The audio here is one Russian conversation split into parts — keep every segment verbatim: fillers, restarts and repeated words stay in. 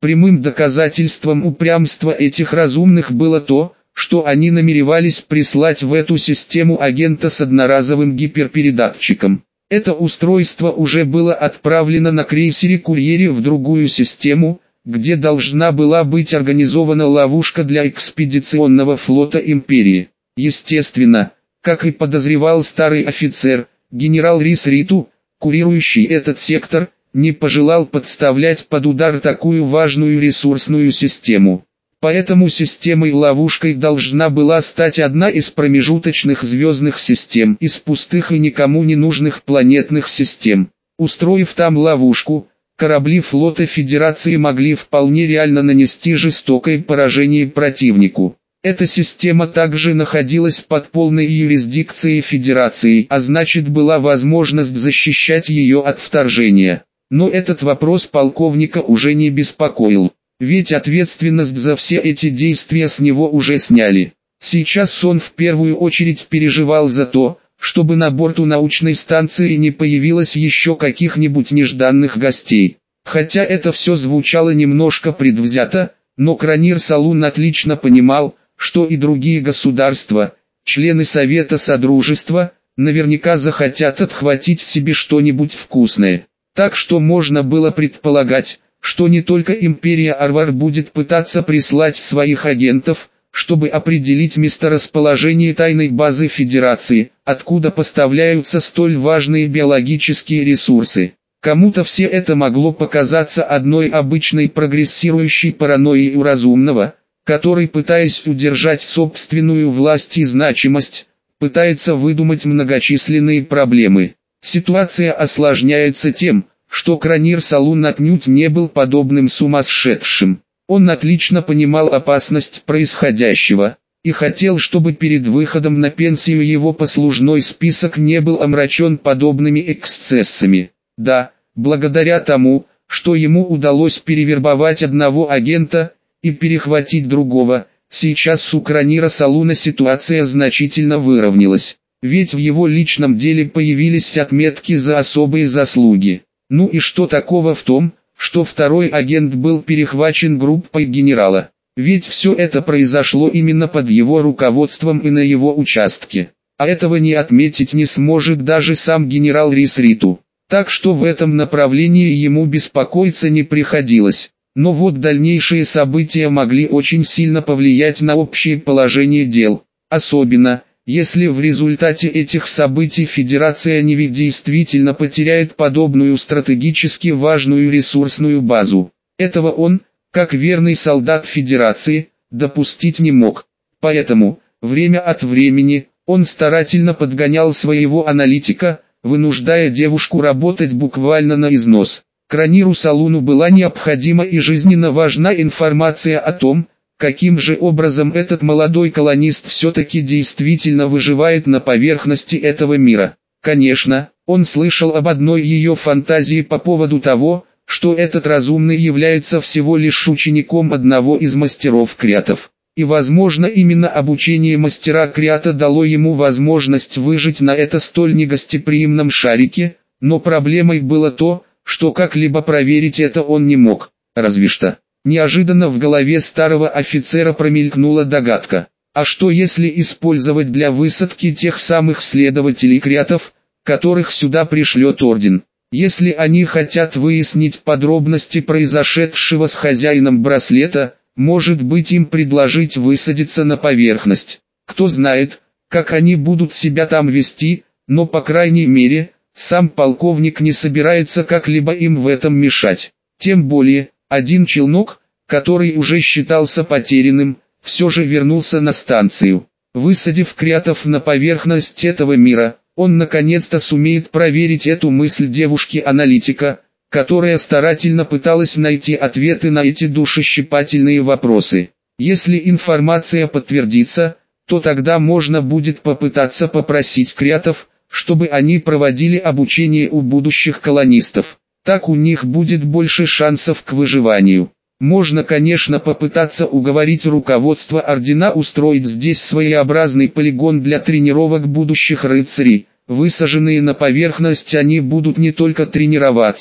Прямым доказательством упрямства этих разумных было то, что они намеревались прислать в эту систему агента с одноразовым гиперпередатчиком. Это устройство уже было отправлено на крейсере-курьере в другую систему, где должна была быть организована ловушка для экспедиционного флота Империи. Естественно, как и подозревал старый офицер, генерал Рис Риту, курирующий этот сектор, не пожелал подставлять под удар такую важную ресурсную систему. Поэтому системой-ловушкой должна была стать одна из промежуточных звездных систем из пустых и никому не нужных планетных систем. Устроив там ловушку, корабли флота Федерации могли вполне реально нанести жестокое поражение противнику. Эта система также находилась под полной юрисдикцией Федерации, а значит была возможность защищать ее от вторжения. Но этот вопрос полковника уже не беспокоил, ведь ответственность за все эти действия с него уже сняли. Сейчас он в первую очередь переживал за то, чтобы на борту научной станции не появилось еще каких-нибудь нежданных гостей. Хотя это все звучало немножко предвзято, но Кранир Салун отлично понимал, что и другие государства, члены Совета Содружества, наверняка захотят отхватить себе что-нибудь вкусное. Так что можно было предполагать, что не только Империя Арвар будет пытаться прислать своих агентов, чтобы определить месторасположение тайной базы Федерации, откуда поставляются столь важные биологические ресурсы. Кому-то все это могло показаться одной обычной прогрессирующей паранойей у разумного, который, пытаясь удержать собственную власть и значимость, пытается выдумать многочисленные проблемы. Ситуация осложняется тем, что Кранир Салун отнюдь не был подобным сумасшедшим. Он отлично понимал опасность происходящего, и хотел, чтобы перед выходом на пенсию его послужной список не был омрачен подобными эксцессами. Да, благодаря тому, что ему удалось перевербовать одного агента и перехватить другого, сейчас у Кранира Салуна ситуация значительно выровнялась. Ведь в его личном деле появились отметки за особые заслуги. Ну и что такого в том, что второй агент был перехвачен группой генерала? Ведь все это произошло именно под его руководством и на его участке. А этого не отметить не сможет даже сам генерал Рис Риту. Так что в этом направлении ему беспокоиться не приходилось. Но вот дальнейшие события могли очень сильно повлиять на общее положение дел. Особенно, если в результате этих событий Федерация Неви действительно потеряет подобную стратегически важную ресурсную базу. Этого он, как верный солдат Федерации, допустить не мог. Поэтому, время от времени, он старательно подгонял своего аналитика, вынуждая девушку работать буквально на износ. Краниру Салуну была необходима и жизненно важна информация о том, каким же образом этот молодой колонист все-таки действительно выживает на поверхности этого мира. Конечно, он слышал об одной ее фантазии по поводу того, что этот разумный является всего лишь учеником одного из мастеров Криатов. И возможно именно обучение мастера Криата дало ему возможность выжить на это столь негостеприимном шарике, но проблемой было то, что как-либо проверить это он не мог, разве что. Неожиданно в голове старого офицера промелькнула догадка. А что если использовать для высадки тех самых следователей Криатов, которых сюда пришлет Орден? Если они хотят выяснить подробности произошедшего с хозяином браслета, может быть им предложить высадиться на поверхность. Кто знает, как они будут себя там вести, но по крайней мере, сам полковник не собирается как-либо им в этом мешать. Тем более, один челнок, который уже считался потерянным, все же вернулся на станцию. Высадив Криатов на поверхность этого мира, он наконец-то сумеет проверить эту мысль девушки-аналитика, которая старательно пыталась найти ответы на эти душещипательные вопросы. Если информация подтвердится, то тогда можно будет попытаться попросить Криатов, чтобы они проводили обучение у будущих колонистов. Так у них будет больше шансов к выживанию. Можно, конечно, попытаться уговорить руководство Ордена устроить здесь своеобразный полигон для тренировок будущих рыцарей. Высаженные на поверхность они будут не только тренироваться,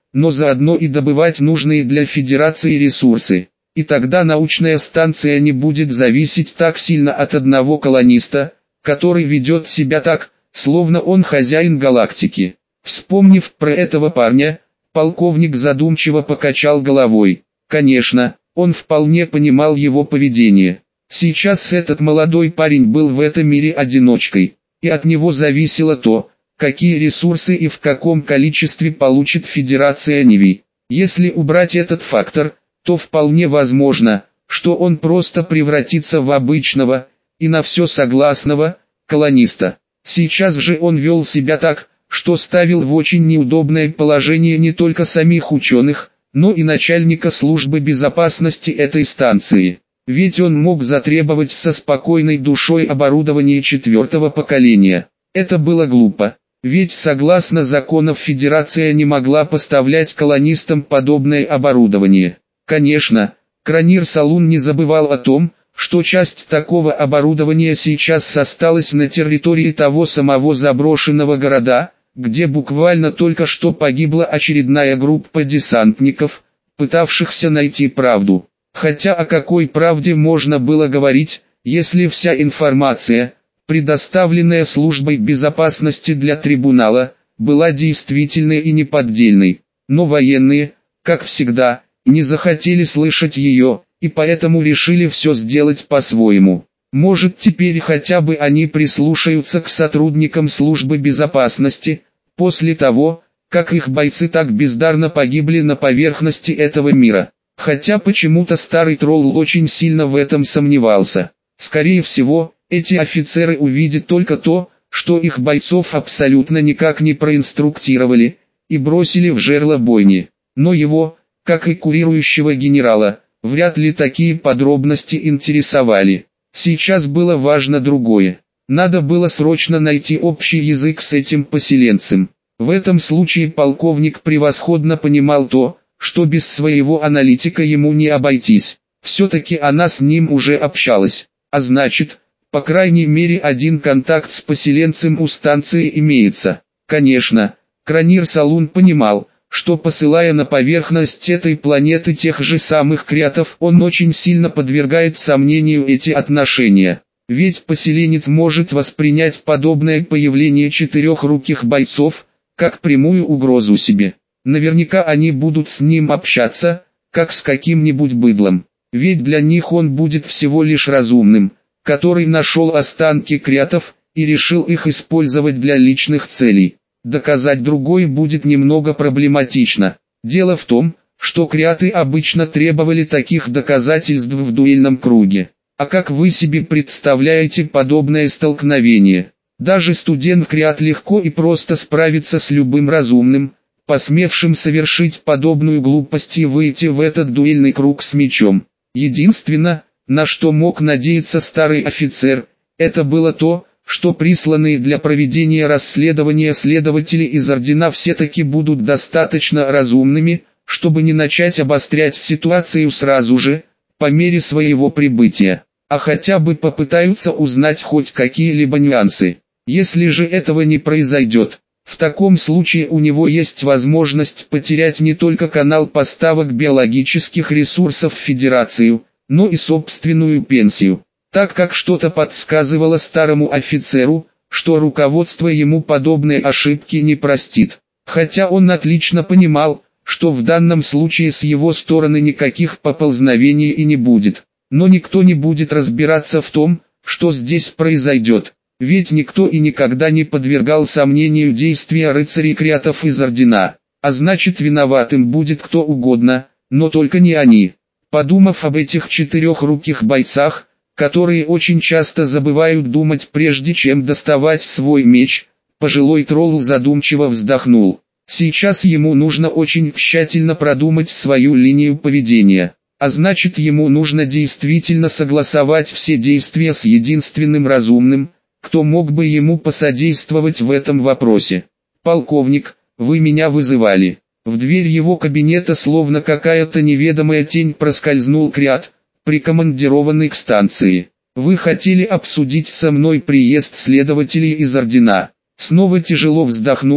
но заодно и добывать нужные для Федерации ресурсы. И тогда научная станция не будет зависеть так сильно от одного колониста, который ведет себя так, словно он хозяин галактики. Вспомнив про этого парня, полковник задумчиво покачал головой. Конечно, он вполне понимал его поведение. Сейчас этот молодой парень был в этом мире одиночкой, и от него зависело то, какие ресурсы и в каком количестве получит Федерация Ниви. Если убрать этот фактор, то вполне возможно, что он просто превратится в обычного, и на все согласного, колониста. Сейчас же он вел себя так, что ставил в очень неудобное положение не только самих ученых, но и начальника службы безопасности этой станции. Ведь он мог затребовать со спокойной душой оборудование четвертого поколения. Это было глупо, ведь согласно законам Федерация не могла поставлять колонистам подобное оборудование. Конечно, Кранир Салун не забывал о том, что часть такого оборудования сейчас осталась на территории того самого заброшенного города, где буквально только что погибла очередная группа десантников, пытавшихся найти правду. Хотя о какой правде можно было говорить, если вся информация, предоставленная службой безопасности для трибунала, была действительной и неподдельной. Но военные, как всегда, не захотели слышать ее, и поэтому решили все сделать по-своему. Может, теперь хотя бы они прислушаются к сотрудникам службы безопасности, после того, как их бойцы так бездарно погибли на поверхности этого мира. Хотя почему-то старый тролл очень сильно в этом сомневался. Скорее всего, эти офицеры увидят только то, что их бойцов абсолютно никак не проинструктировали, и бросили в жерло бойни. Но его, как и курирующего генерала, вряд ли такие подробности интересовали. Сейчас было важно другое. Надо было срочно найти общий язык с этим поселенцем. В этом случае полковник превосходно понимал то, что без своего аналитика ему не обойтись. Все-таки она с ним уже общалась. А значит, по крайней мере один контакт с поселенцем у станции имеется. Конечно, Кранир Салун понимал, что посылая на поверхность этой планеты тех же самых креатов, он очень сильно подвергает сомнению эти отношения. Ведь поселенец может воспринять подобное появление четырехруких бойцов, как прямую угрозу себе. Наверняка они будут с ним общаться, как с каким-нибудь быдлом. Ведь для них он будет всего лишь разумным, который нашел останки креатов и решил их использовать для личных целей. Доказать другое будет немного проблематично. Дело в том, что креаты обычно требовали таких доказательств в дуэльном круге. А как вы себе представляете подобное столкновение? Даже студент-креат легко и просто справится с любым разумным, посмевшим совершить подобную глупость и выйти в этот дуэльный круг с мечом. Единственное, на что мог надеяться старый офицер, это было то, что присланные для проведения расследования следователи из Ордена все-таки будут достаточно разумными, чтобы не начать обострять ситуацию сразу же, по мере своего прибытия, а хотя бы попытаются узнать хоть какие-либо нюансы. Если же этого не произойдет, в таком случае у него есть возможность потерять не только канал поставок биологических ресурсов в Федерацию, но и собственную пенсию. Так как что-то подсказывало старому офицеру, что руководство ему подобные ошибки не простит. Хотя он отлично понимал, что в данном случае с его стороны никаких поползновений и не будет. Но никто не будет разбираться в том, что здесь произойдет. Ведь никто и никогда не подвергал сомнению действия рыцарей-креатов из Ордена. А значит, виноватым будет кто угодно, но только не они. Подумав об этих четырехруких бойцах, которые очень часто забывают думать прежде чем доставать свой меч, пожилой тролл задумчиво вздохнул. Сейчас ему нужно очень тщательно продумать свою линию поведения, а значит ему нужно действительно согласовать все действия с единственным разумным, кто мог бы ему посодействовать в этом вопросе. «Полковник, вы меня вызывали». В дверь его кабинета словно какая-то неведомая тень проскользнул креат, прикомандированный к станции. «Вы хотели обсудить со мной приезд следователей из Ордена». Снова тяжело вздохнув,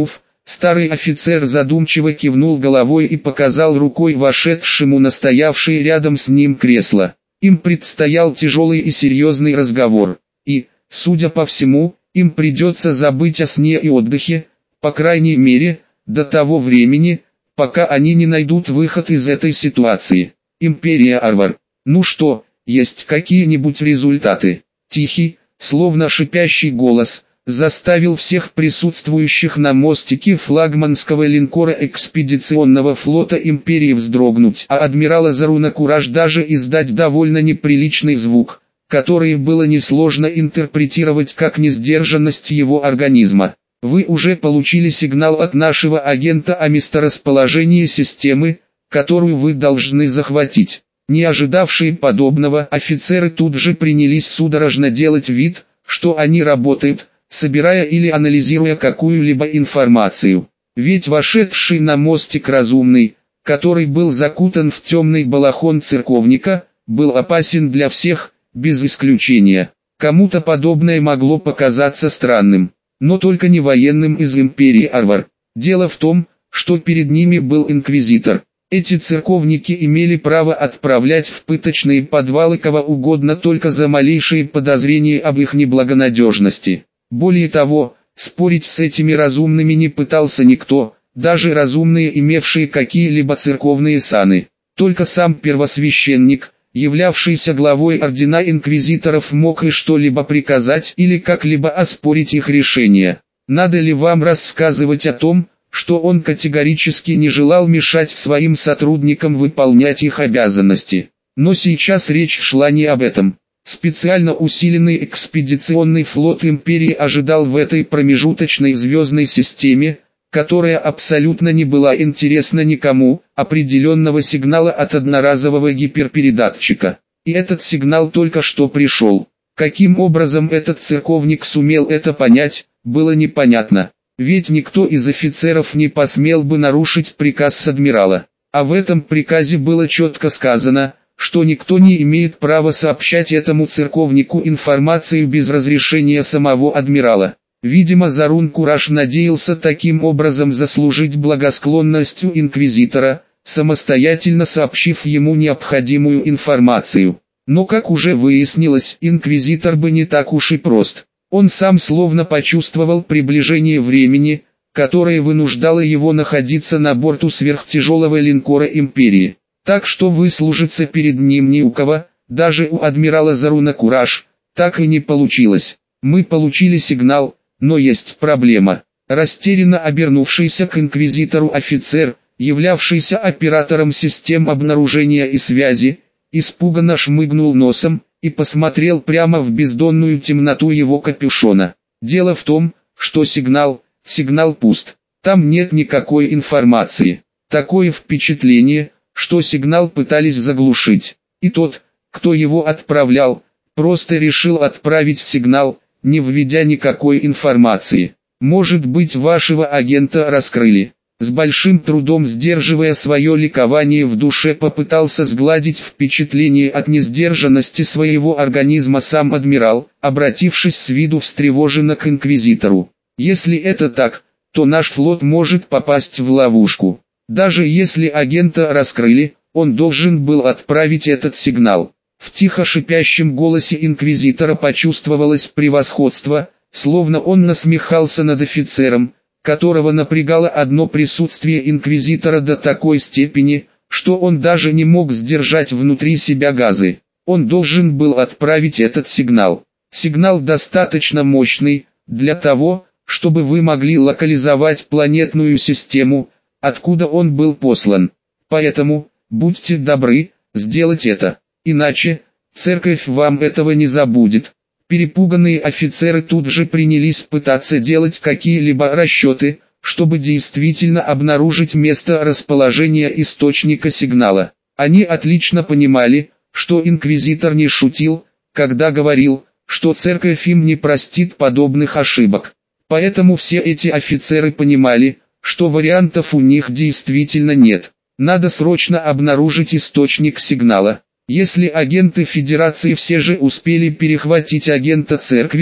Старый офицер задумчиво кивнул головой и показал рукой вошедшему на стоявшее рядом с ним кресло. Им предстоял тяжелый и серьезный разговор, и, судя по всему, им придется забыть о сне и отдыхе, по крайней мере, до того времени, пока они не найдут выход из этой ситуации. Империя Арвар. Ну что, есть какие-нибудь результаты? Тихий, словно шипящий голос, заставил всех присутствующих на мостике флагманского линкора экспедиционного флота Империи вздрогнуть, а адмирала Заруна Кураж даже издать довольно неприличный звук, который было несложно интерпретировать как несдержанность его организма. Вы уже получили сигнал от нашего агента о месторасположении системы, которую вы должны захватить. Не ожидавшие подобного офицеры тут же принялись судорожно делать вид, что они работают, собирая или анализируя какую-либо информацию. Ведь вошедший на мостик разумный, который был закутан в темный балахон церковника, был опасен для всех, без исключения. Кому-то подобное могло показаться странным, но только не военным из Империи Арвар. Дело в том, что перед ними был инквизитор. Эти церковники имели право отправлять в пыточные подвалы кого угодно только за малейшие подозрения об их неблагонадежности. Более того, спорить с этими разумными не пытался никто, даже разумные, имевшие какие-либо церковные саны. Только сам первосвященник, являвшийся главой ордена инквизиторов, мог и что-либо приказать или как-либо оспорить их решение. Надо ли вам рассказывать о том, что он категорически не желал мешать своим сотрудникам выполнять их обязанности? Но сейчас речь шла не об этом. Специально усиленный экспедиционный флот Империи ожидал в этой промежуточной звездной системе, которая абсолютно не была интересна никому, определенного сигнала от одноразового гиперпередатчика. И этот сигнал только что пришел. Каким образом этот церковник сумел это понять, было непонятно. Ведь никто из офицеров не посмел бы нарушить приказ адмирала. А в этом приказе было четко сказано, что никто не имеет права сообщать этому церковнику информацию без разрешения самого адмирала. Видимо, Зарун Кураж надеялся таким образом заслужить благосклонность у инквизитора, самостоятельно сообщив ему необходимую информацию. Но, как уже выяснилось, инквизитор бы не так уж и прост. Он сам словно почувствовал приближение времени, которое вынуждало его находиться на борту сверхтяжелого линкора Империи. Так что выслужиться перед ним ни у кого, даже у адмирала Заруна Кураж, так и не получилось. Мы получили сигнал, но есть проблема. Растерянно обернувшийся к инквизитору офицер, являвшийся оператором систем обнаружения и связи, испуганно шмыгнул носом и посмотрел прямо в бездонную темноту его капюшона. Дело в том, что сигнал, сигнал пуст. Там нет никакой информации. Такое впечатление, что сигнал пытались заглушить. И тот, кто его отправлял, просто решил отправить сигнал, не введя никакой информации. Может быть, вашего агента раскрыли. С большим трудом сдерживая свое ликование в душе, попытался сгладить впечатление от несдержанности своего организма сам адмирал, обратившись с виду встревоженно к инквизитору. Если это так, то наш флот может попасть в ловушку. Даже если агента раскрыли, он должен был отправить этот сигнал. В тихо шипящем голосе инквизитора почувствовалось превосходство, словно он насмехался над офицером, которого напрягало одно присутствие инквизитора до такой степени, что он даже не мог сдержать внутри себя газы. Он должен был отправить этот сигнал. Сигнал достаточно мощный, для того, чтобы вы могли локализовать планетную систему, откуда он был послан. Поэтому, будьте добры, сделать это. Иначе, церковь вам этого не забудет. Перепуганные офицеры тут же принялись пытаться делать какие-либо расчеты, чтобы действительно обнаружить место расположения источника сигнала. Они отлично понимали, что инквизитор не шутил, когда говорил, что церковь им не простит подобных ошибок. Поэтому все эти офицеры понимали, что вариантов у них действительно нет. Надо срочно обнаружить источник сигнала. Если агенты Федерации все же успели перехватить агента церкви,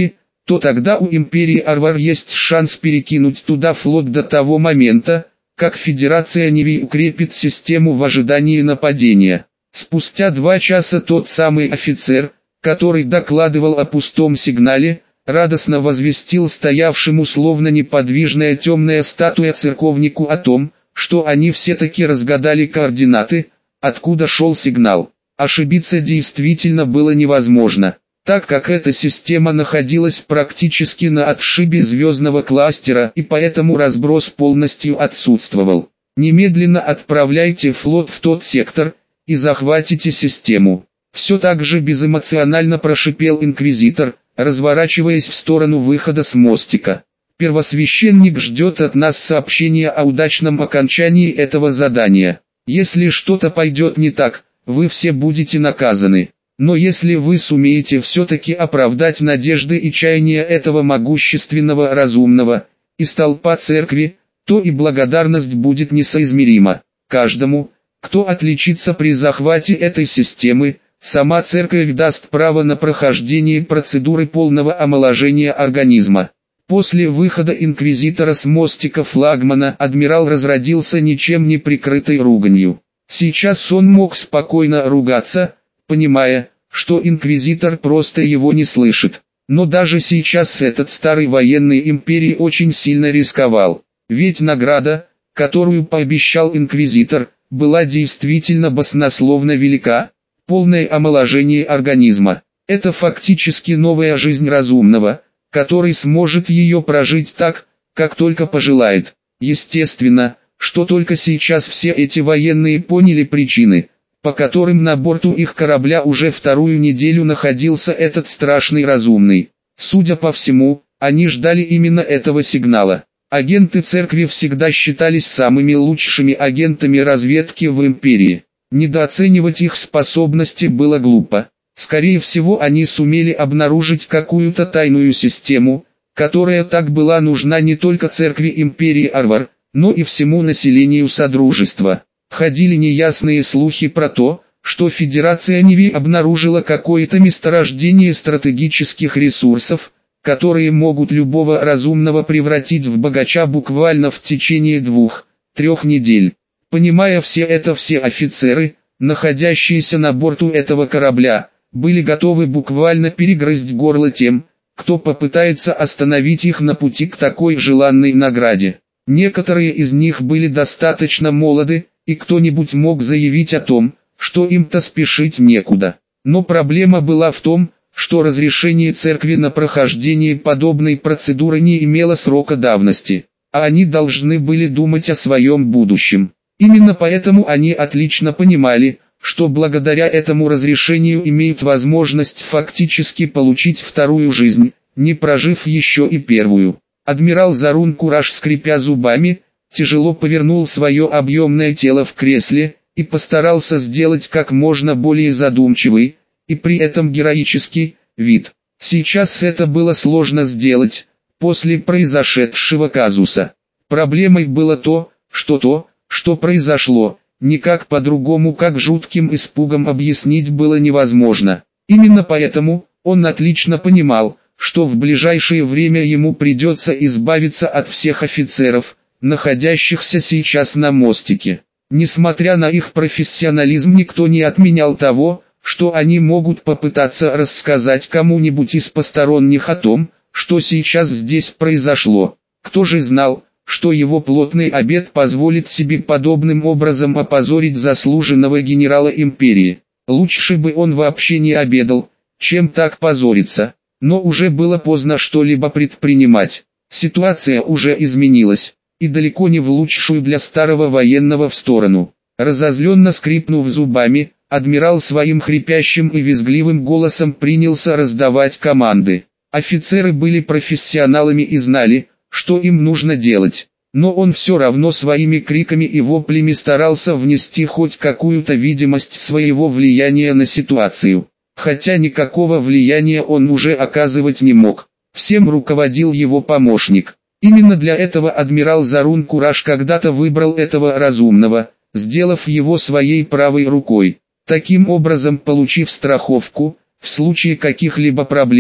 то тогда у империи Арвар есть шанс перекинуть туда флот до того момента, как Федерация Нивей укрепит систему в ожидании нападения. Спустя два часа тот самый офицер, который докладывал о пустом сигнале, радостно возвестил стоявшему словно неподвижная темная статуя церковнику о том, что они все-таки разгадали координаты, откуда шел сигнал. Ошибиться действительно было невозможно, так как эта система находилась практически на отшибе звездного кластера и поэтому разброс полностью отсутствовал. Немедленно отправляйте флот в тот сектор и захватите систему. Все так же безэмоционально прошипел инквизитор, разворачиваясь в сторону выхода с мостика. Первосвященник ждет от нас сообщения о удачном окончании этого задания. Если что-то пойдет не так, вы все будете наказаны. Но если вы сумеете все-таки оправдать надежды и чаяния этого могущественного разумного и столпа церкви, то и благодарность будет несоизмерима. Каждому, кто отличится при захвате этой системы, сама церковь даст право на прохождение процедуры полного омоложения организма. После выхода инквизитора с мостика флагмана адмирал разродился ничем не прикрытой руганью. Сейчас он мог спокойно ругаться, понимая, что инквизитор просто его не слышит. Но даже сейчас этот старый военный империи очень сильно рисковал. Ведь награда, которую пообещал инквизитор, была действительно баснословно велика. Полное омоложение организма. Это фактически новая жизнь разумного, который сможет ее прожить так, как только пожелает. Естественно, что только сейчас все эти военные поняли причины, по которым на борту их корабля уже вторую неделю находился этот страшный разумный. Судя по всему, они ждали именно этого сигнала. Агенты церкви всегда считались самыми лучшими агентами разведки в империи. Недооценивать их способности было глупо. Скорее всего, они сумели обнаружить какую-то тайную систему, которая так была нужна не только церкви империи Арвар, но и всему населению Содружества. Ходили неясные слухи про то, что Федерация Нивей обнаружила какое-то месторождение стратегических ресурсов, которые могут любого разумного превратить в богача буквально в течение двух-трех недель. Понимая все это, все офицеры, находящиеся на борту этого корабля, были готовы буквально перегрызть горло тем, кто попытается остановить их на пути к такой желанной награде. Некоторые из них были достаточно молоды, и кто-нибудь мог заявить о том, что им-то спешить некуда. Но проблема была в том, что разрешение церкви на прохождение подобной процедуры не имело срока давности, а они должны были думать о своем будущем. Именно поэтому они отлично понимали, что благодаря этому разрешению имеют возможность фактически получить вторую жизнь, не прожив еще и первую. Адмирал Зарун Кураж, скрипя зубами, тяжело повернул свое объемное тело в кресле и постарался сделать как можно более задумчивый, и при этом героический, вид. Сейчас это было сложно сделать, после произошедшего казуса. Проблемой было то, что то, что произошло, никак по-другому как жутким испугом объяснить было невозможно. Именно поэтому, он отлично понимал, что в ближайшее время ему придется избавиться от всех офицеров, находящихся сейчас на мостике. Несмотря на их профессионализм, никто не отменял того, что они могут попытаться рассказать кому-нибудь из посторонних о том, что сейчас здесь произошло. Кто же знал, что его плотный обед позволит себе подобным образом опозорить заслуженного генерала империи. Лучше бы он вообще не обедал, чем так позориться. Но уже было поздно что-либо предпринимать. Ситуация уже изменилась, и далеко не в лучшую для старого военного в сторону. Разозленно скрипнув зубами, адмирал своим хрипящим и визгливым голосом принялся раздавать команды. Офицеры были профессионалами и знали, что им нужно делать. Но он все равно своими криками и воплями старался внести хоть какую-то видимость своего влияния на ситуацию. Хотя никакого влияния он уже оказывать не мог. Всем руководил его помощник. Именно для этого адмирал Зарун Кураж когда-то выбрал этого разумного, сделав его своей правой рукой. Таким образом, получив страховку, в случае каких-либо проблем,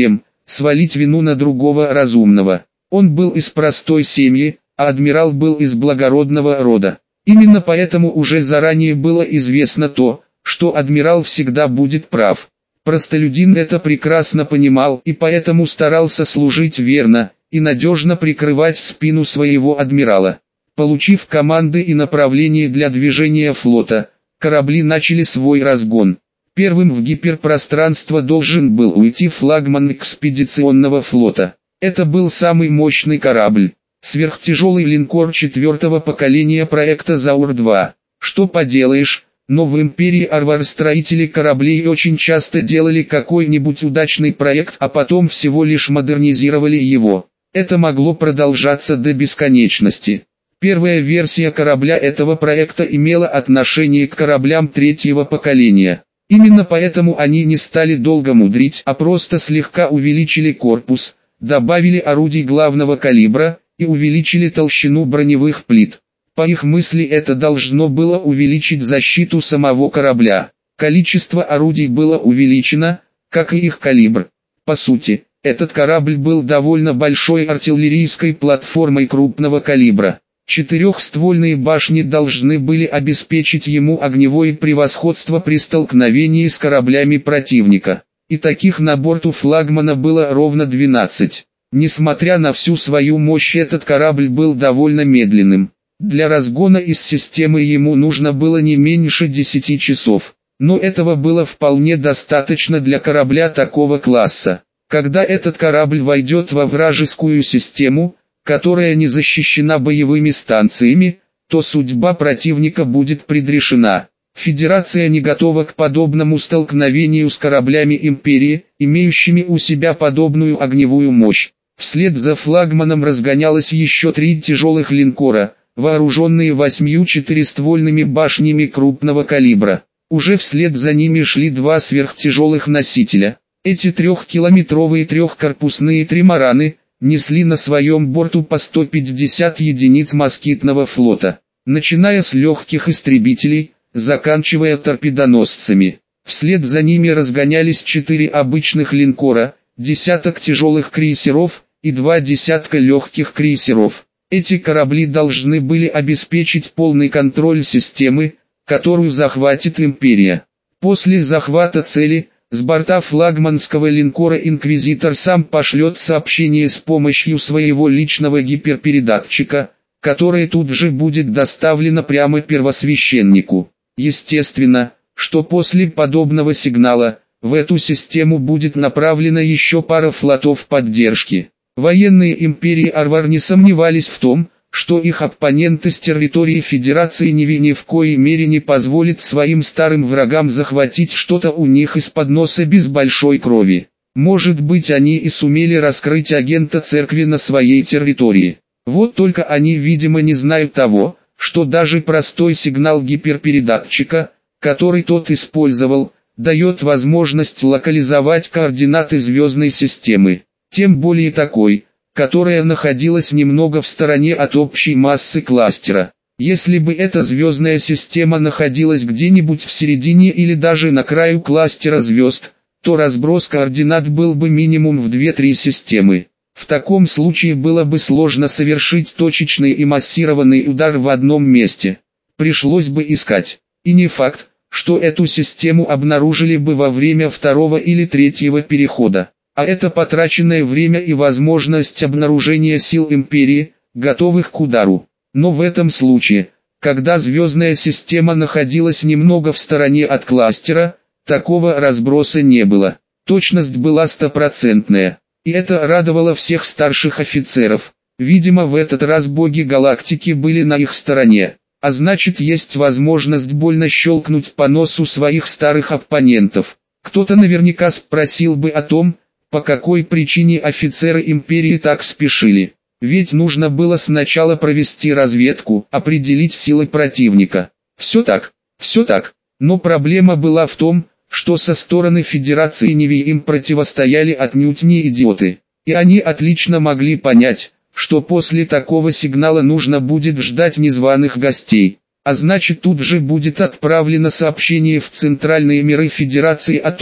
свалить вину на другого разумного. Он был из простой семьи, а адмирал был из благородного рода. Именно поэтому уже заранее было известно то, что адмирал всегда будет прав. Простолюдин это прекрасно понимал и поэтому старался служить верно и надежно прикрывать спину своего адмирала. Получив команды и направление для движения флота, корабли начали свой разгон. Первым в гиперпространство должен был уйти флагман экспедиционного флота. Это был самый мощный корабль, сверхтяжелый линкор четвертого поколения проекта Заур-два. Что поделаешь, но в империи Арвар строители кораблей очень часто делали какой-нибудь удачный проект, а потом всего лишь модернизировали его. Это могло продолжаться до бесконечности. Первая версия корабля этого проекта имела отношение к кораблям третьего поколения. Именно поэтому они не стали долго мудрить, а просто слегка увеличили корпус, добавили орудий главного калибра и увеличили толщину броневых плит. По их мысли это должно было увеличить защиту самого корабля. Количество орудий было увеличено, как и их калибр. По сути, этот корабль был довольно большой артиллерийской платформой крупного калибра. Четырехствольные башни должны были обеспечить ему огневое превосходство при столкновении с кораблями противника. И таких на борту флагмана было ровно двенадцать. Несмотря на всю свою мощь, этот корабль был довольно медленным. Для разгона из системы ему нужно было не меньше десяти часов. Но этого было вполне достаточно для корабля такого класса. Когда этот корабль войдет во вражескую систему, которая не защищена боевыми станциями, то судьба противника будет предрешена. Федерация не готова к подобному столкновению с кораблями Империи, имеющими у себя подобную огневую мощь. Вслед за флагманом разгонялось еще три тяжелых линкора, вооруженные восьмью четырехствольными башнями крупного калибра. Уже вслед за ними шли два сверхтяжелых носителя. Эти трехкилометровые трехкорпусные тримараны несли на своем борту по сто пятьдесят единиц москитного флота, начиная с легких истребителей, заканчивая торпедоносцами. Вслед за ними разгонялись четыре обычных линкора, десяток тяжелых крейсеров и два десятка легких крейсеров. Эти корабли должны были обеспечить полный контроль системы, которую захватит Империя. После захвата цели, с борта флагманского линкора «Инквизитор» сам пошлет сообщение с помощью своего личного гиперпередатчика, которое тут же будет доставлено прямо первосвященнику. Естественно, что после подобного сигнала, в эту систему будет направлена еще пара флотов поддержки. Военные империи Арвар не сомневались в том, что их оппоненты с территории Федерации Неви ни в коей мере не позволят своим старым врагам захватить что-то у них из-под носа без большой крови. Может быть, они и сумели раскрыть агента церкви на своей территории. Вот только они, видимо, не знают того, что даже простой сигнал гиперпередатчика, который тот использовал, дает возможность локализовать координаты звездной системы. Тем более такой, которая находилась немного в стороне от общей массы кластера. Если бы эта звездная система находилась где-нибудь в середине или даже на краю кластера звезд, то разброс координат был бы минимум в две-три системы. В таком случае было бы сложно совершить точечный и массированный удар в одном месте. Пришлось бы искать. И не факт, что эту систему обнаружили бы во время второго или третьего перехода. А это потраченное время и возможность обнаружения сил Империи, готовых к удару. Но в этом случае, когда звездная система находилась немного в стороне от кластера, такого разброса не было. Точность была стопроцентная. И это радовало всех старших офицеров. Видимо, в этот раз боги галактики были на их стороне. А значит, есть возможность больно щелкнуть по носу своих старых оппонентов. Кто-то наверняка спросил бы о том, по какой причине офицеры Империи так спешили. Ведь нужно было сначала провести разведку, определить силы противника. Все так, все так. Но проблема была в том, что со стороны Федерации Неви им противостояли отнюдь не идиоты. И они отлично могли понять, что после такого сигнала нужно будет ждать незваных гостей. А значит, тут же будет отправлено сообщение в центральные миры Федерации о том,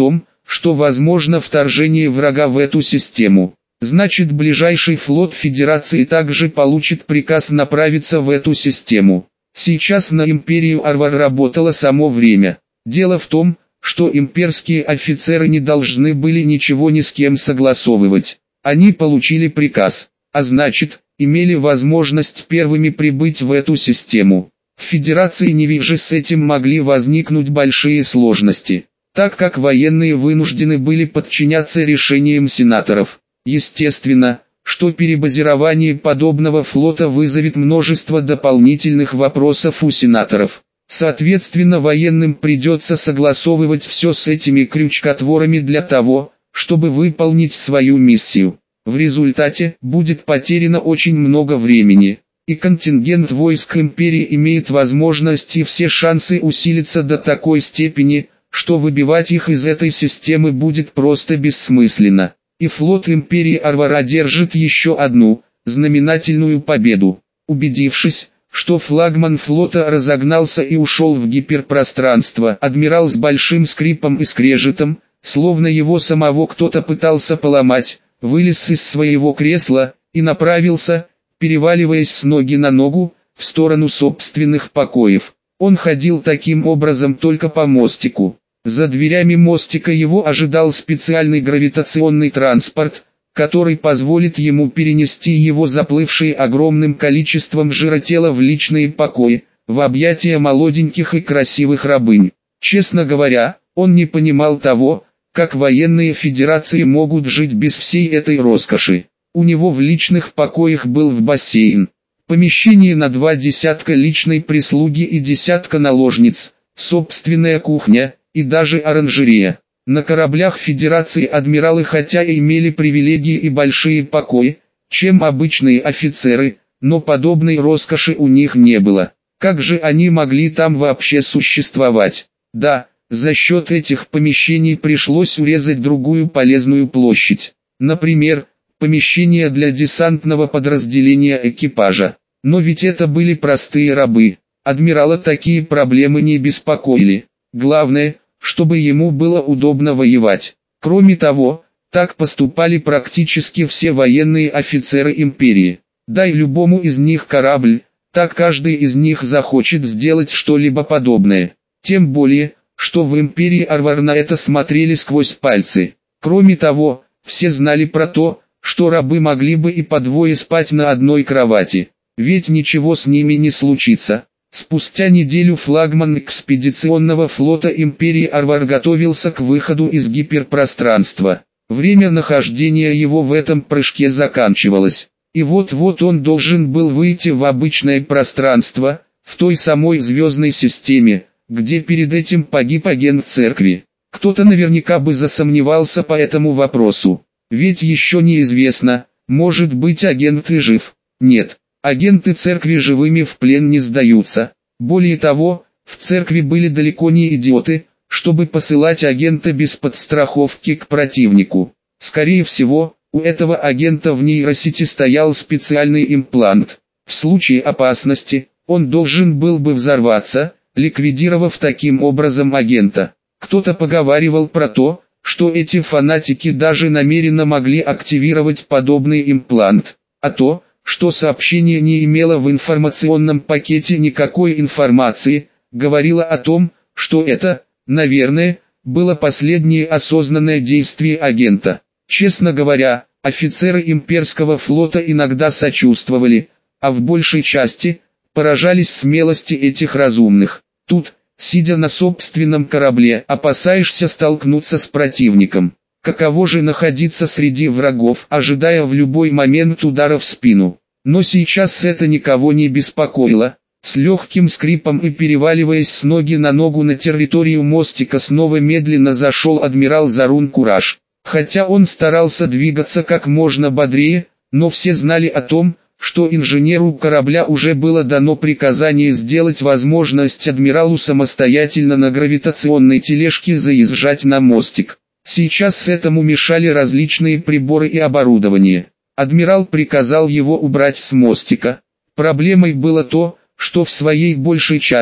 что возможно вторжение врага в эту систему. Значит, ближайший флот Федерации также получит приказ направиться в эту систему. Сейчас на империю Арвар работало само время. Дело в том, что имперские офицеры не должны были ничего ни с кем согласовывать. Они получили приказ, а значит, имели возможность первыми прибыть в эту систему. В Федерации Невижи с этим могли возникнуть большие сложности, так как военные вынуждены были подчиняться решениям сенаторов. Естественно, что перебазирование подобного флота вызовет множество дополнительных вопросов у сенаторов. Соответственно, военным придется согласовывать все с этими крючкотворами для того, чтобы выполнить свою миссию. В результате будет потеряно очень много времени, и контингент войск империи имеет возможность и все шансы усилиться до такой степени, что выбивать их из этой системы будет просто бессмысленно. И флот империи Арвар одержит еще одну, знаменательную победу. Убедившись, что флагман флота разогнался и ушел в гиперпространство, адмирал с большим скрипом и скрежетом, словно его самого кто-то пытался поломать, вылез из своего кресла и направился, переваливаясь с ноги на ногу, в сторону собственных покоев. Он ходил таким образом только по мостику. За дверями мостика его ожидал специальный гравитационный транспорт, который позволит ему перенести его заплывшие огромным количеством жира тело в личные покои, в объятия молоденьких и красивых рабынь. Честно говоря, он не понимал того, как военные федерации могут жить без всей этой роскоши. У него в личных покоях был в бассейн, помещение на два десятка личной прислуги и десятка наложниц, собственная кухня и даже оранжерея. На кораблях Федерации адмиралы хотя и имели привилегии и большие покои, чем обычные офицеры, но подобной роскоши у них не было. Как же они могли там вообще существовать? Да, за счет этих помещений пришлось урезать другую полезную площадь. Например, помещение для десантного подразделения экипажа. Но ведь это были простые рабы. Адмирала такие проблемы не беспокоили. Главное, чтобы ему было удобно воевать. Кроме того, так поступали практически все военные офицеры империи. Дай любому из них корабль, так каждый из них захочет сделать что-либо подобное. Тем более, что в империи Арвар на это смотрели сквозь пальцы. Кроме того, все знали про то, что рабы могли бы и по двое спать на одной кровати. Ведь ничего с ними не случится. Спустя неделю флагман экспедиционного флота империи Арвар готовился к выходу из гиперпространства. Время нахождения его в этом прыжке заканчивалось. И вот-вот он должен был выйти в обычное пространство, в той самой звездной системе, где перед этим погиб агент церкви. Кто-то наверняка бы засомневался по этому вопросу. Ведь еще неизвестно, может быть агент и жив. Нет. Агенты церкви живыми в плен не сдаются. Более того, в церкви были далеко не идиоты, чтобы посылать агента без подстраховки к противнику. Скорее всего, у этого агента в нейросети стоял специальный имплант. В случае опасности, он должен был бы взорваться, ликвидировав таким образом агента. Кто-то поговаривал про то, что эти фанатики даже намеренно могли активировать подобный имплант. А то, что сообщение не имело в информационном пакете никакой информации, говорило о том, что это, наверное, было последнее осознанное действие агента. Честно говоря, офицеры имперского флота иногда сочувствовали, а в большей части поражались смелости этих разумных. Тут, сидя на собственном корабле, опасаешься столкнуться с противником. Каково же находиться среди врагов, ожидая в любой момент удара в спину. Но сейчас это никого не беспокоило. С легким скрипом и переваливаясь с ноги на ногу на территорию мостика снова медленно зашел адмирал Зарун Кураж. Хотя он старался двигаться как можно бодрее, но все знали о том, что инженеру корабля уже было дано приказание сделать возможность адмиралу самостоятельно на гравитационной тележке заезжать на мостик. Сейчас этому мешали различные приборы и оборудование. Адмирал приказал его убрать с мостика. Проблемой было то, что в своей большей части,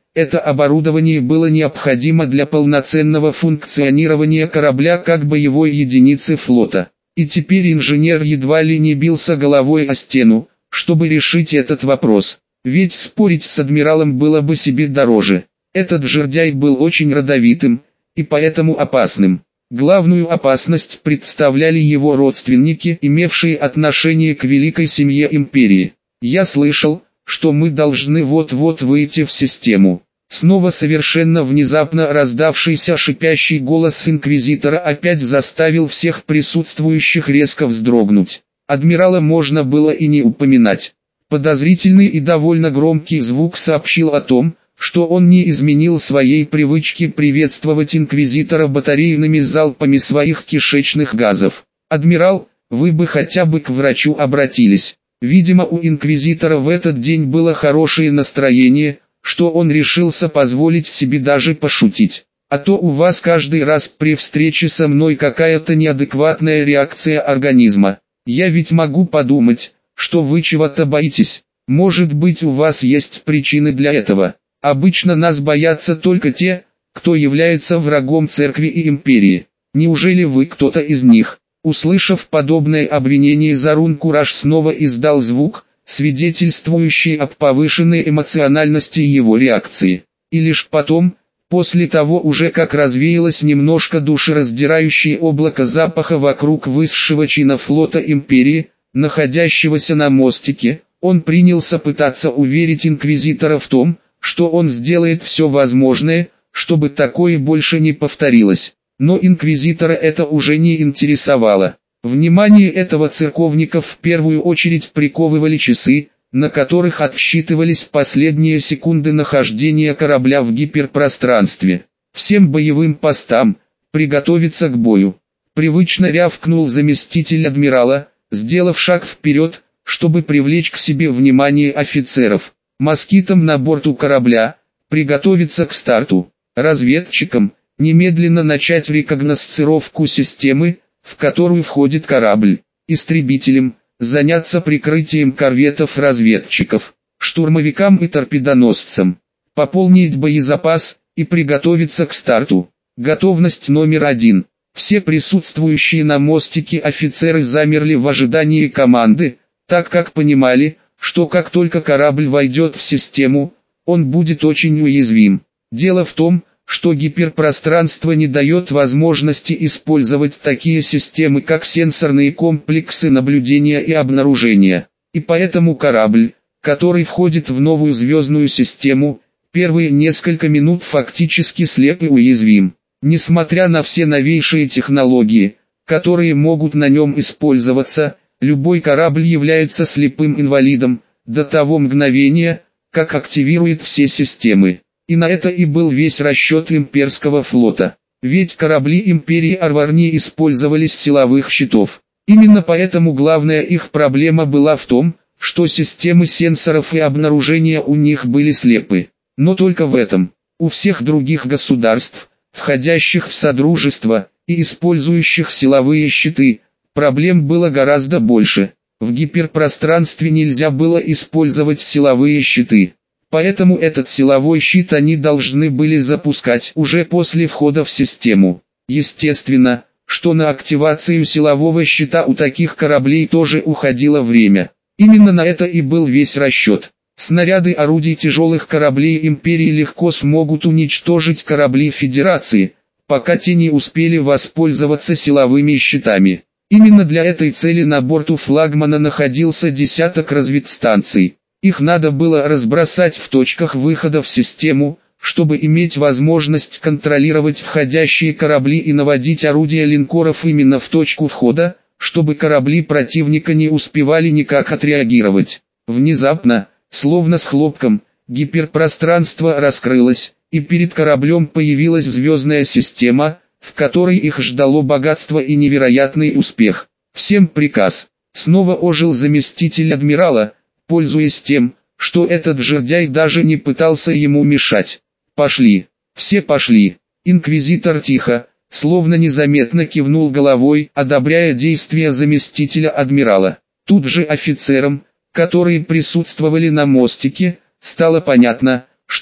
Это оборудование было необходимо для полноценного функционирования корабля как боевой единицы флота. И теперь инженер едва ли не бился головой о стену, чтобы решить этот вопрос. Ведь спорить с адмиралом было бы себе дороже. Этот жердяй был очень родовитым, и поэтому опасным. Главную опасность представляли его родственники, имевшие отношение к великой семье империи. «Я слышал, что мы должны вот-вот выйти в систему». Снова совершенно внезапно раздавшийся шипящий голос инквизитора опять заставил всех присутствующих резко вздрогнуть. Адмирала можно было и не упоминать. Подозрительный и довольно громкий звук сообщил о том, что он не изменил своей привычки приветствовать инквизитора батарейными залпами своих кишечных газов. «Адмирал, вы бы хотя бы к врачу обратились». Видимо, у инквизитора в этот день было хорошее настроение, что он решился позволить себе даже пошутить. «А то у вас каждый раз при встрече со мной какая-то неадекватная реакция организма. Я ведь могу подумать, что вы чего-то боитесь. Может быть, у вас есть причины для этого. Обычно нас боятся только те, кто является врагом церкви и империи. Неужели вы кто-то из них?» Услышав подобное обвинение, Зарун Кураж снова издал звук, свидетельствующий об повышенной эмоциональности его реакции. И лишь потом, после того уже как развеялось немножко душераздирающее облако запаха вокруг высшего чина флота империи, находящегося на мостике, он принялся пытаться уверить инквизитора в том, что он сделает все возможное, чтобы такое больше не повторилось. Но инквизитора это уже не интересовало. Внимание этого церковника в первую очередь приковывали часы, на которых отсчитывались последние секунды нахождения корабля в гиперпространстве. «Всем боевым постам, приготовиться к бою!» Привычно рявкнул заместитель адмирала, сделав шаг вперед, чтобы привлечь к себе внимание офицеров. «Москитам на борту корабля, приготовиться к старту. Разведчикам, немедленно начать рекогносцировку системы, в которую входит корабль. Истребителям, заняться прикрытием корветов-разведчиков. Штурмовикам и торпедоносцам, пополнить боезапас и приготовиться к старту. Готовность номер один». Все присутствующие на мостике офицеры замерли в ожидании команды, так как понимали, что как только корабль войдет в систему, он будет очень уязвим. Дело в том, что гиперпространство не дает возможности использовать такие системы, как сенсорные комплексы наблюдения и обнаружения. И поэтому корабль, который входит в новую звездную систему, первые несколько минут фактически слеп и уязвим. Несмотря на все новейшие технологии, которые могут на нем использоваться, любой корабль является слепым инвалидом до того мгновения, как активирует все системы. И на это и был весь расчет имперского флота. Ведь корабли империи Арвар не использовались силовых щитов. Именно поэтому главная их проблема была в том, что системы сенсоров и обнаружения у них были слепы. Но только в этом. У всех других государств, входящих в Содружество и использующих силовые щиты, проблем было гораздо больше. В гиперпространстве нельзя было использовать силовые щиты. Поэтому этот силовой щит они должны были запускать уже после входа в систему. Естественно, что на активацию силового щита у таких кораблей тоже уходило время. Именно на это и был весь расчет. Снаряды орудий тяжелых кораблей Империи легко смогут уничтожить корабли Федерации, пока те не успели воспользоваться силовыми щитами. Именно для этой цели на борту флагмана находился десяток разведстанций. Их надо было разбросать в точках выхода в систему, чтобы иметь возможность контролировать входящие корабли и наводить орудия линкоров именно в точку входа, чтобы корабли противника не успевали никак отреагировать. Внезапно, словно с хлопком, гиперпространство раскрылось, и перед кораблем появилась звездная система, в которой их ждало богатство и невероятный успех. «Всем приказ!» Снова ожил заместитель адмирала, пользуясь тем, что этот жердяй даже не пытался ему мешать. «Пошли!» Все пошли. Инквизитор тихо, словно незаметно кивнул головой, одобряя действия заместителя адмирала. Тут же офицерам, которые присутствовали на мостике, стало понятно, что,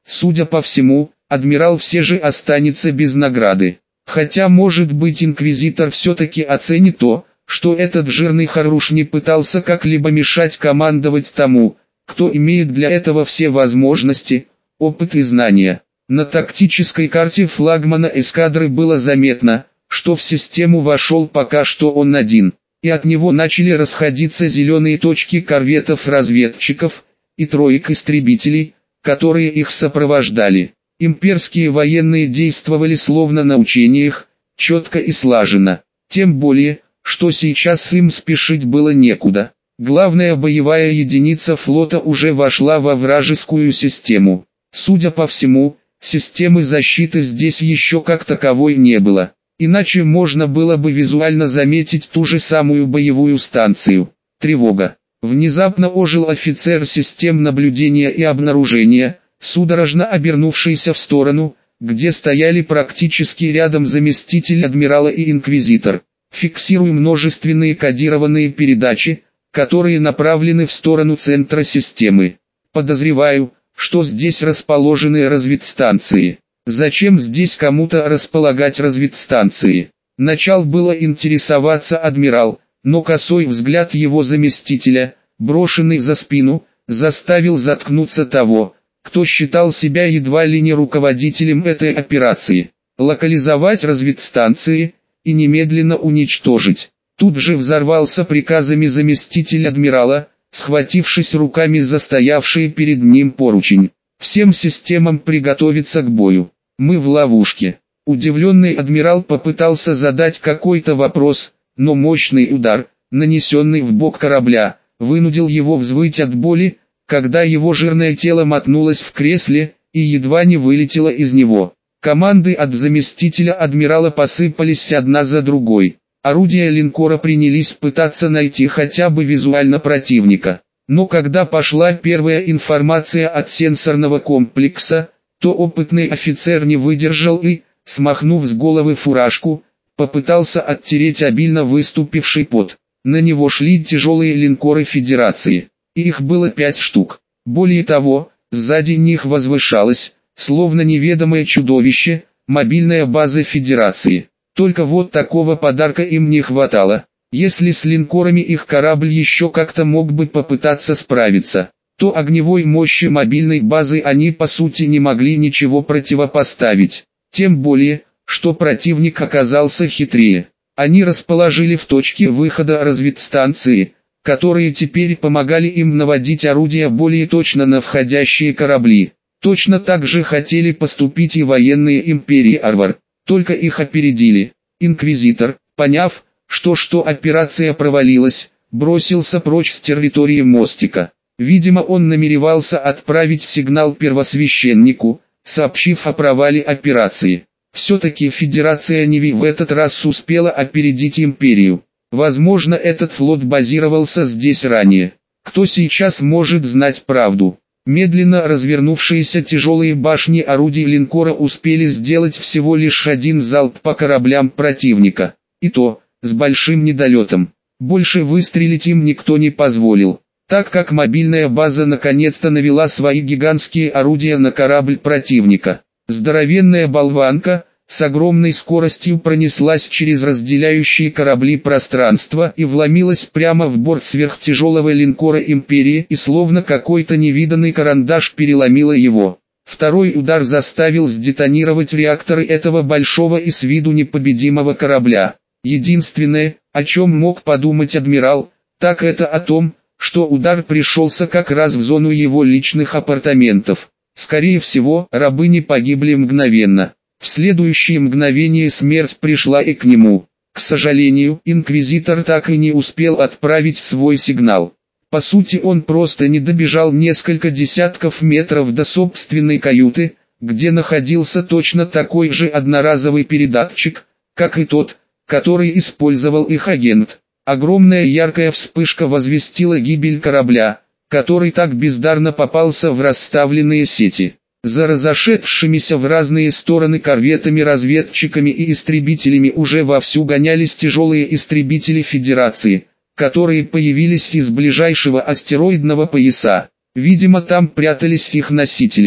Судя по всему, адмирал все же останется без награды. Хотя может быть инквизитор все-таки оценит то, что этот жирный харуш не пытался как-либо мешать командовать тому, кто имеет для этого все возможности, опыт и знания. На тактической карте флагмана эскадры было заметно, что в систему вошел пока что он один, и от него начали расходиться зеленые точки корветов-разведчиков и троек истребителей, которые их сопровождали. Имперские военные действовали словно на учениях, четко и слаженно, тем более, что сейчас им спешить было некуда. Главная боевая единица флота уже вошла во вражескую систему. Судя по всему, системы защиты здесь еще как таковой не было. Иначе можно было бы визуально заметить ту же самую боевую станцию. Тревога. Внезапно ожил офицер систем наблюдения и обнаружения, судорожно обернувшийся в сторону, где стояли практически рядом заместитель адмирала и инквизитор. Фиксирую множественные кодированные передачи, которые направлены в сторону центра системы. Подозреваю, что здесь расположены разведстанции. Зачем здесь кому-то располагать разведстанции? Начал было интересоваться адмирал, но косой взгляд его заместителя, брошенный за спину, заставил заткнуться того, кто считал себя едва ли не руководителем этой операции. Локализовать разведстанции и немедленно уничтожить. Тут же взорвался приказами заместитель адмирала, схватившись руками за стоявший перед ним поручень. Всем системам приготовиться к бою. Мы в ловушке. Удивленный адмирал попытался задать какой-то вопрос, но мощный удар, нанесенный в бок корабля, вынудил его взвыть от боли, когда его жирное тело мотнулось в кресле и едва не вылетело из него. Команды от заместителя адмирала посыпались одна за другой. Орудия линкора принялись пытаться найти хотя бы визуально противника. Но когда пошла первая информация от сенсорного комплекса, то опытный офицер не выдержал и, смахнув с головы фуражку, попытался оттереть обильно выступивший пот. На него шли тяжелые линкоры Федерации. Их было пять штук. Более того, сзади них возвышалось, словно неведомое чудовище, мобильная база Федерации. Только вот такого подарка им не хватало. Если с линкорами их корабль еще как-то мог бы попытаться справиться, то огневой мощи мобильной базы они по сути не могли ничего противопоставить. Тем более, что противник оказался хитрее. Они расположили в точке выхода разведстанции, которые теперь помогали им наводить орудия более точно на входящие корабли. Точно так же хотели поступить и военные империи Арвар, только их опередили. Инквизитор, поняв, что что операция провалилась, бросился прочь с территории мостика. Видимо, он намеревался отправить сигнал первосвященнику, сообщив о провале операции. Все-таки Федерация Неви в этот раз успела опередить империю. Возможно, этот флот базировался здесь ранее. Кто сейчас может знать правду? Медленно развернувшиеся тяжелые башни орудий линкора успели сделать всего лишь один залп по кораблям противника. И то, с большим недолетом. Больше выстрелить им никто не позволил, так как мобильная база наконец-то навела свои гигантские орудия на корабль противника. Здоровенная болванка с огромной скоростью пронеслась через разделяющие корабли пространство и вломилась прямо в борт сверхтяжелого линкора Империи и словно какой-то невиданный карандаш переломила его. Второй удар заставил сдетонировать реакторы этого большого и с виду непобедимого корабля. Единственное, о чем мог подумать адмирал, так это о том, что удар пришелся как раз в зону его личных апартаментов. Скорее всего, рабыни погибли мгновенно. В следующее мгновение смерть пришла и к нему. К сожалению, инквизитор так и не успел отправить свой сигнал. По сути, он просто не добежал несколько десятков метров до собственной каюты, где находился точно такой же одноразовый передатчик, как и тот, который использовал их агент. Огромная яркая вспышка возвестила гибель корабля, который так бездарно попался в расставленные сети. За разошедшимися в разные стороны корветами-разведчиками и истребителями уже вовсю гонялись тяжелые истребители Федерации, которые появились из ближайшего астероидного пояса. Видимо, там прятались их носители.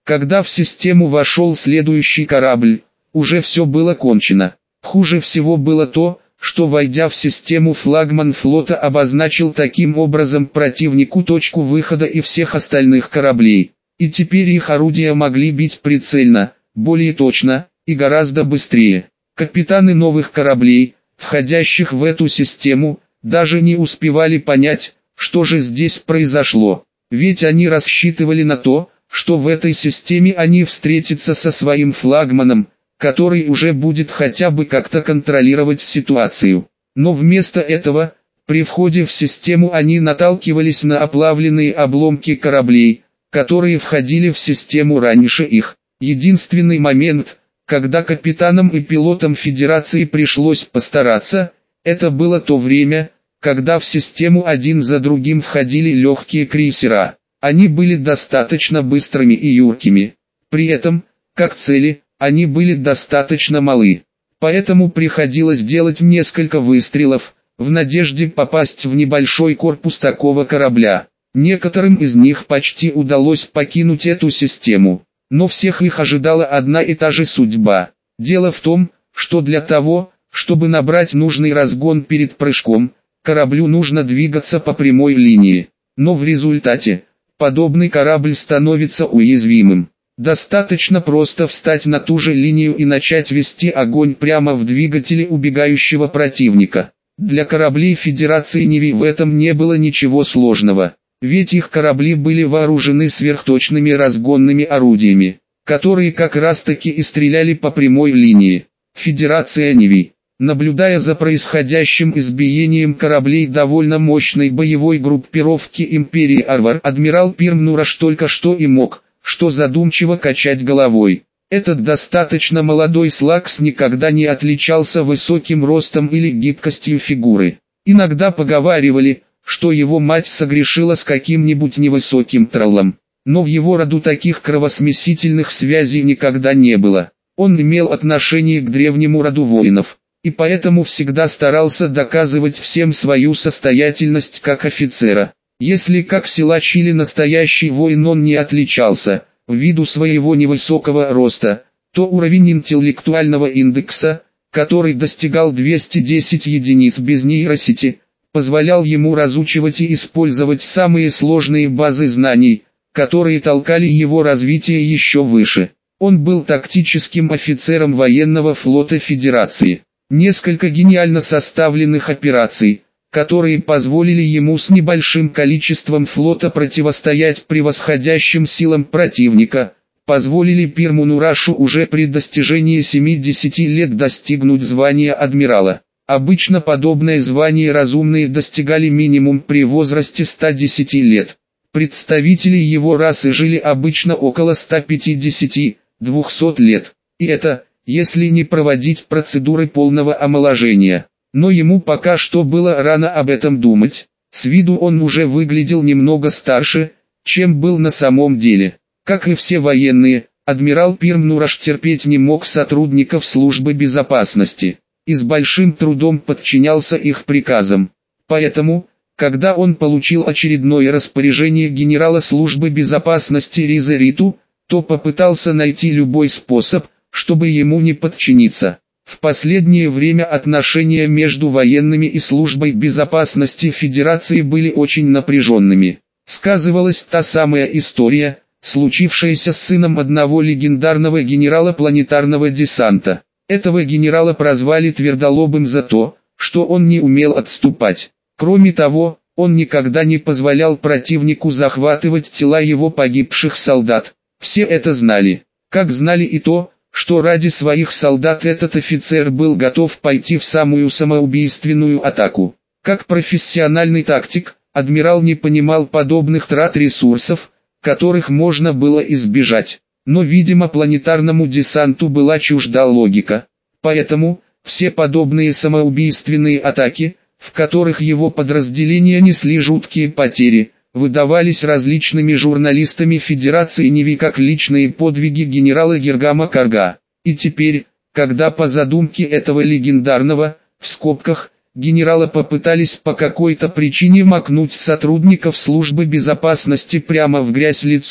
Когда в систему вошел следующий корабль, уже все было кончено. Хуже всего было то, что войдя в систему, флагман флота обозначил таким образом противнику точку выхода и всех остальных кораблей. И теперь их орудия могли бить прицельно, более точно и гораздо быстрее. Капитаны новых кораблей, входящих в эту систему, даже не успевали понять, что же здесь произошло. Ведь они рассчитывали на то, что в этой системе они встретятся со своим флагманом, который уже будет хотя бы как-то контролировать ситуацию. Но вместо этого, при входе в систему они наталкивались на оплавленные обломки кораблей, которые входили в систему раньше их. Единственный момент, когда капитанам и пилотам Федерации пришлось постараться, это было то время, когда в систему один за другим входили легкие крейсера. Они были достаточно быстрыми и юркими. При этом, как цели, они были достаточно малы. Поэтому приходилось делать несколько выстрелов, в надежде попасть в небольшой корпус такого корабля. Некоторым из них почти удалось покинуть эту систему. Но всех их ожидала одна и та же судьба. Дело в том, что для того, чтобы набрать нужный разгон перед прыжком, кораблю нужно двигаться по прямой линии. Но в результате, подобный корабль становится уязвимым. Достаточно просто встать на ту же линию и начать вести огонь прямо в двигателе убегающего противника. Для кораблей Федерации Неви в этом не было ничего сложного. Ведь их корабли были вооружены сверхточными разгонными орудиями, которые как раз таки и стреляли по прямой линии. Федерация Неви, наблюдая за происходящим избиением кораблей довольно мощной боевой группировки Империи Арвар, адмирал Пирм Нураш только что и мог, что задумчиво качать головой. Этот достаточно молодой Слакс никогда не отличался высоким ростом или гибкостью фигуры. Иногда поговаривали, что его мать согрешила с каким-нибудь невысоким троллом. Но в его роду таких кровосмесительных связей никогда не было. Он имел отношение к древнему роду воинов, и поэтому всегда старался доказывать всем свою состоятельность как офицера. Если как силач или настоящий воин он не отличался, ввиду своего невысокого роста, то уровень интеллектуального индекса, который достигал двухсот десяти единиц без нейросети, позволял ему разучивать и использовать самые сложные базы знаний, которые толкали его развитие еще выше. Он был тактическим офицером военного флота Федерации. Несколько гениально составленных операций, которые позволили ему с небольшим количеством флота противостоять превосходящим силам противника, позволили Пирму Нурашу уже при достижении семидесяти лет достигнуть звания адмирала. Обычно подобное звание разумные достигали минимум при возрасте ста десяти лет. Представители его расы жили обычно около ста пятидесяти — двухсот лет, и это, если не проводить процедуры полного омоложения. Но ему пока что было рано об этом думать. С виду он уже выглядел немного старше, чем был на самом деле. Как и все военные, адмирал Пирм Нураш терпеть не мог сотрудников службы безопасности и с большим трудом подчинялся их приказам. Поэтому, когда он получил очередное распоряжение генерала службы безопасности Риза Риту, то попытался найти любой способ, чтобы ему не подчиниться. В последнее время отношения между военными и службой безопасности Федерации были очень напряженными. Сказывалась та самая история, случившаяся с сыном одного легендарного генерала планетарного десанта. Этого генерала прозвали Твердолобым за то, что он не умел отступать. Кроме того, он никогда не позволял противнику захватывать тела его погибших солдат. Все это знали. Как знали и то, что ради своих солдат этот офицер был готов пойти в самую самоубийственную атаку. Как профессиональный тактик, адмирал не понимал подобных трат ресурсов, которых можно было избежать. Но, видимо, планетарному десанту была чужда логика. Поэтому, все подобные самоубийственные атаки, в которых его подразделения несли жуткие потери, выдавались различными журналистами Федерации Неви как личные подвиги генерала Гергама Карга. И теперь, когда по задумке этого легендарного, в скобках, генерала попытались по какой-то причине макнуть сотрудников службы безопасности прямо в грязь лицом,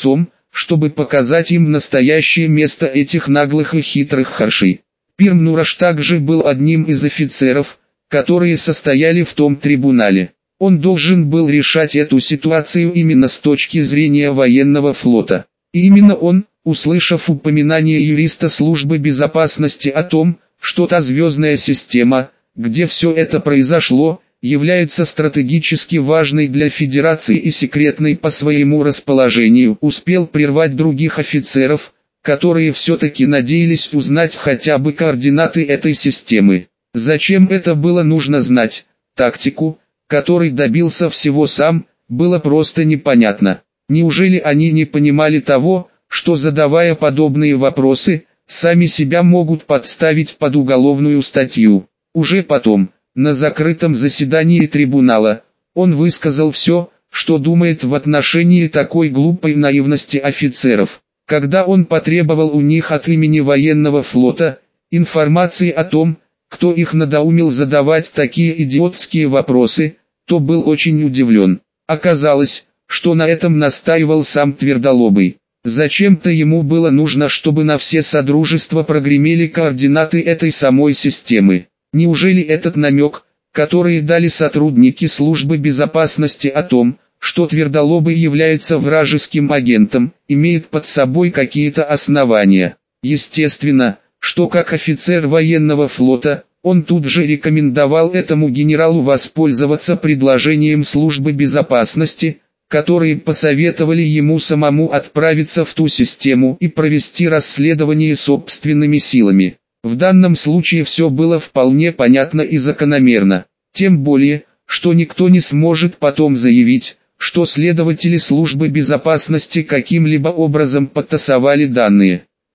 чтобы показать им настоящее место этих наглых и хитрых харшей. Пир Нураш также был одним из офицеров, которые состояли в том трибунале. Он должен был решать эту ситуацию именно с точки зрения военного флота. И именно он, услышав упоминание юриста службы безопасности о том, что та звездная система, где все это произошло, является стратегически важной для Федерации и секретной по своему расположению, успел прервать других офицеров, которые все-таки надеялись узнать хотя бы координаты этой системы. Зачем это было нужно знать? Тактику, которой добился всего сам, было просто непонятно. Неужели они не понимали того, что задавая подобные вопросы, сами себя могут подставить под уголовную статью? Уже потом, на закрытом заседании трибунала, он высказал все, что думает в отношении такой глупой наивности офицеров. Когда он потребовал у них от имени военного флота информации о том, кто их надоумил задавать такие идиотские вопросы, то был очень удивлен. Оказалось, что на этом настаивал сам Твердолобый. Зачем-то ему было нужно, чтобы на все содружества прогремели координаты этой самой системы. Неужели этот намек, который дали сотрудники службы безопасности о том, что Твердолобый является вражеским агентом, имеет под собой какие-то основания? Естественно, что как офицер военного флота, он тут же рекомендовал этому генералу воспользоваться предложением службы безопасности, которые посоветовали ему самому отправиться в ту систему и провести расследование собственными силами. В данном случае все было вполне понятно и закономерно, тем более, что никто не сможет потом заявить, что следователи службы безопасности каким-либо образом подтасовали данные.